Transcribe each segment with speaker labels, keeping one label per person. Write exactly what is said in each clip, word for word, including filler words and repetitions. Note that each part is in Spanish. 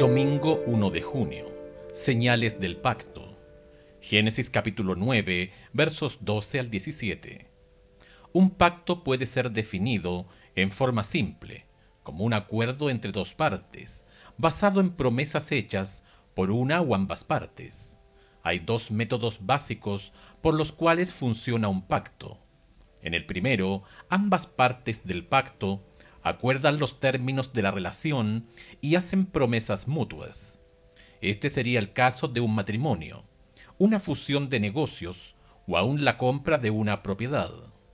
Speaker 1: Domingo uno de junio. Señales del pacto. Génesis capítulo nueve, versos doce al diecisiete. Un pacto puede ser definido en forma simple, como un acuerdo entre dos partes, basado en promesas hechas por una o ambas partes. Hay dos métodos básicos por los cuales funciona un pacto. En el primero, ambas partes del pacto acuerdan los términos de la relación y hacen promesas mutuas. Este sería el caso de un matrimonio, una fusión de negocios o aún la compra de una propiedad.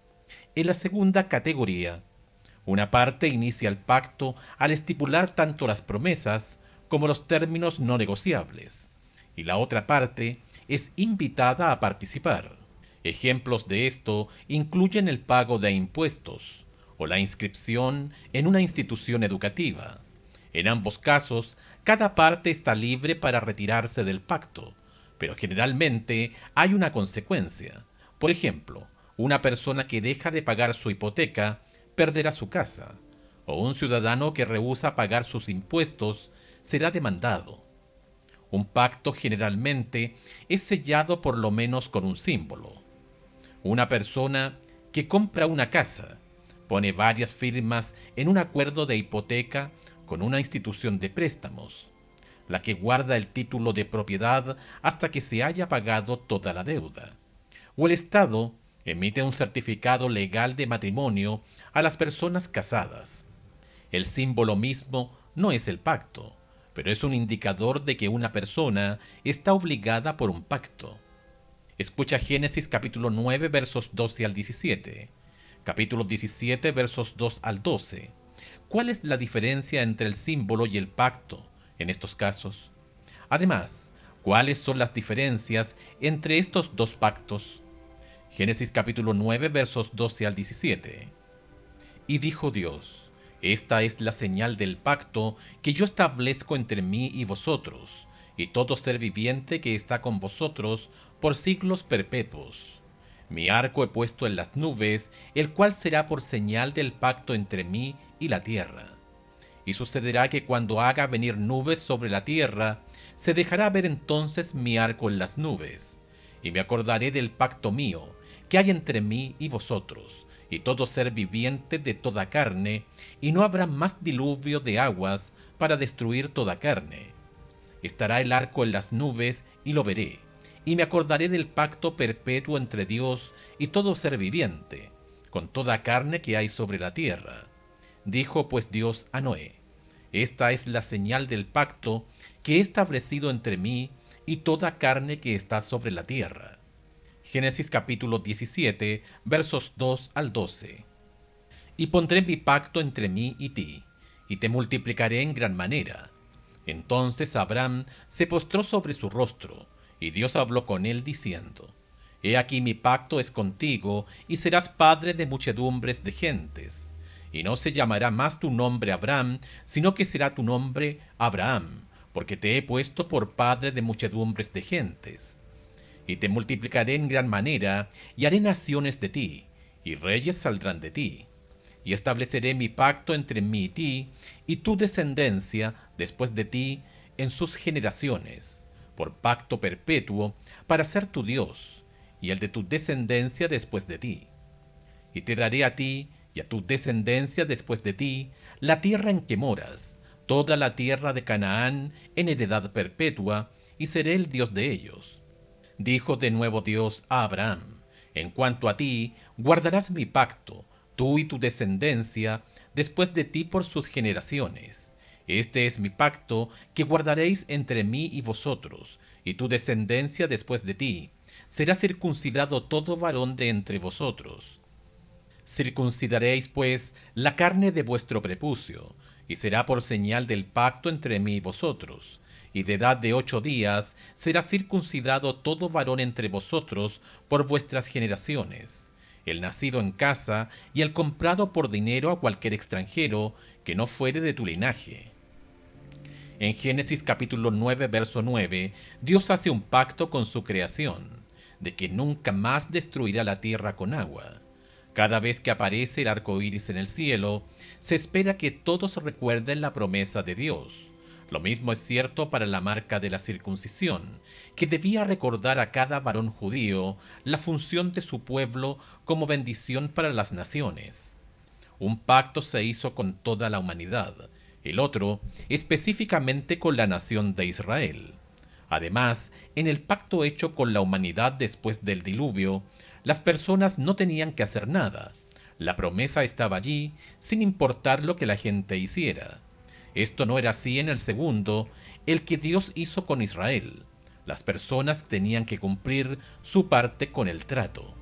Speaker 1: En la segunda categoría, una parte inicia el pacto al estipular tanto las promesas como los términos no negociables, y la otra parte es invitada a participar. Ejemplos de esto incluyen el pago de impuestos o la inscripción en una institución educativa. En ambos casos, cada parte está libre para retirarse del pacto, pero generalmente hay una consecuencia. Por ejemplo, una persona que deja de pagar su hipoteca perderá su casa, o un ciudadano que rehúsa pagar sus impuestos será demandado. Un pacto generalmente es sellado por lo menos con un símbolo. Una persona que compra una casa pone varias firmas en un acuerdo de hipoteca con una institución de préstamos, la que guarda el título de propiedad hasta que se haya pagado toda la deuda. O el Estado emite un certificado legal de matrimonio a las personas casadas. El símbolo mismo no es el pacto, pero es un indicador de que una persona está obligada por un pacto. Escucha Génesis capítulo nueve, versos doce al diecisiete. Capítulo diecisiete, versos dos al doce. ¿Cuál es la diferencia entre el símbolo y el pacto en estos casos? Además, ¿cuáles son las diferencias entre estos dos pactos? Génesis capítulo nueve, versos doce al diecisiete. Y dijo Dios: Esta es la señal del pacto que yo establezco entre mí y vosotros, y todo ser viviente que está con vosotros por siglos perpetuos. Mi arco he puesto en las nubes, el cual será por señal del pacto entre mí y la tierra. Y sucederá que cuando haga venir nubes sobre la tierra, se dejará ver entonces mi arco en las nubes, y me acordaré del pacto mío, que hay entre mí y vosotros, y todo ser viviente de toda carne, y no habrá más diluvio de aguas para destruir toda carne. Estará el arco en las nubes, y lo veré, y me acordaré del pacto perpetuo entre Dios y todo ser viviente, con toda carne que hay sobre la tierra. Dijo pues Dios a Noé: Esta es la señal del pacto que he establecido entre mí y toda carne que está sobre la tierra. Génesis capítulo diecisiete, versos dos al doce. Y pondré mi pacto entre mí y ti, y te multiplicaré en gran manera. Entonces Abraham se postró sobre su rostro, y Dios habló con él diciendo: He aquí mi pacto es contigo, y serás padre de muchedumbres de gentes. Y no se llamará más tu nombre Abraham, sino que será tu nombre Abraham, porque te he puesto por padre de muchedumbres de gentes. Y te multiplicaré en gran manera, y haré naciones de ti, y reyes saldrán de ti. Y estableceré mi pacto entre mí y ti, y tu descendencia después de ti en sus generaciones, por pacto perpetuo, para ser tu Dios, y el de tu descendencia después de ti. Y te daré a ti y a tu descendencia después de ti la tierra en que moras, toda la tierra de Canaán en heredad perpetua, y seré el Dios de ellos. Dijo de nuevo Dios a Abraham: En cuanto a ti, guardarás mi pacto, tú y tu descendencia después de ti por sus generaciones. Este es mi pacto que guardaréis entre mí y vosotros, y tu descendencia después de ti. Será circuncidado todo varón de entre vosotros. Circuncidaréis, pues, la carne de vuestro prepucio, y será por señal del pacto entre mí y vosotros. Y de edad de ocho días será circuncidado todo varón entre vosotros por vuestras generaciones, el nacido en casa y el comprado por dinero a cualquier extranjero que no fuere de tu linaje. En Génesis capítulo nueve, verso nueve, Dios hace un pacto con su creación, de que nunca más destruirá la tierra con agua. Cada vez que aparece el arco iris en el cielo, se espera que todos recuerden la promesa de Dios. Lo mismo es cierto para la marca de la circuncisión, que debía recordar a cada varón judío la función de su pueblo como bendición para las naciones. Un pacto se hizo con toda la humanidad, el otro específicamente con la nación de Israel. Además, en el pacto hecho con la humanidad después del diluvio, las personas no tenían que hacer nada. La promesa estaba allí, sin importar lo que la gente hiciera. Esto no era así en el segundo, el que Dios hizo con Israel. Las personas tenían que cumplir su parte con el trato.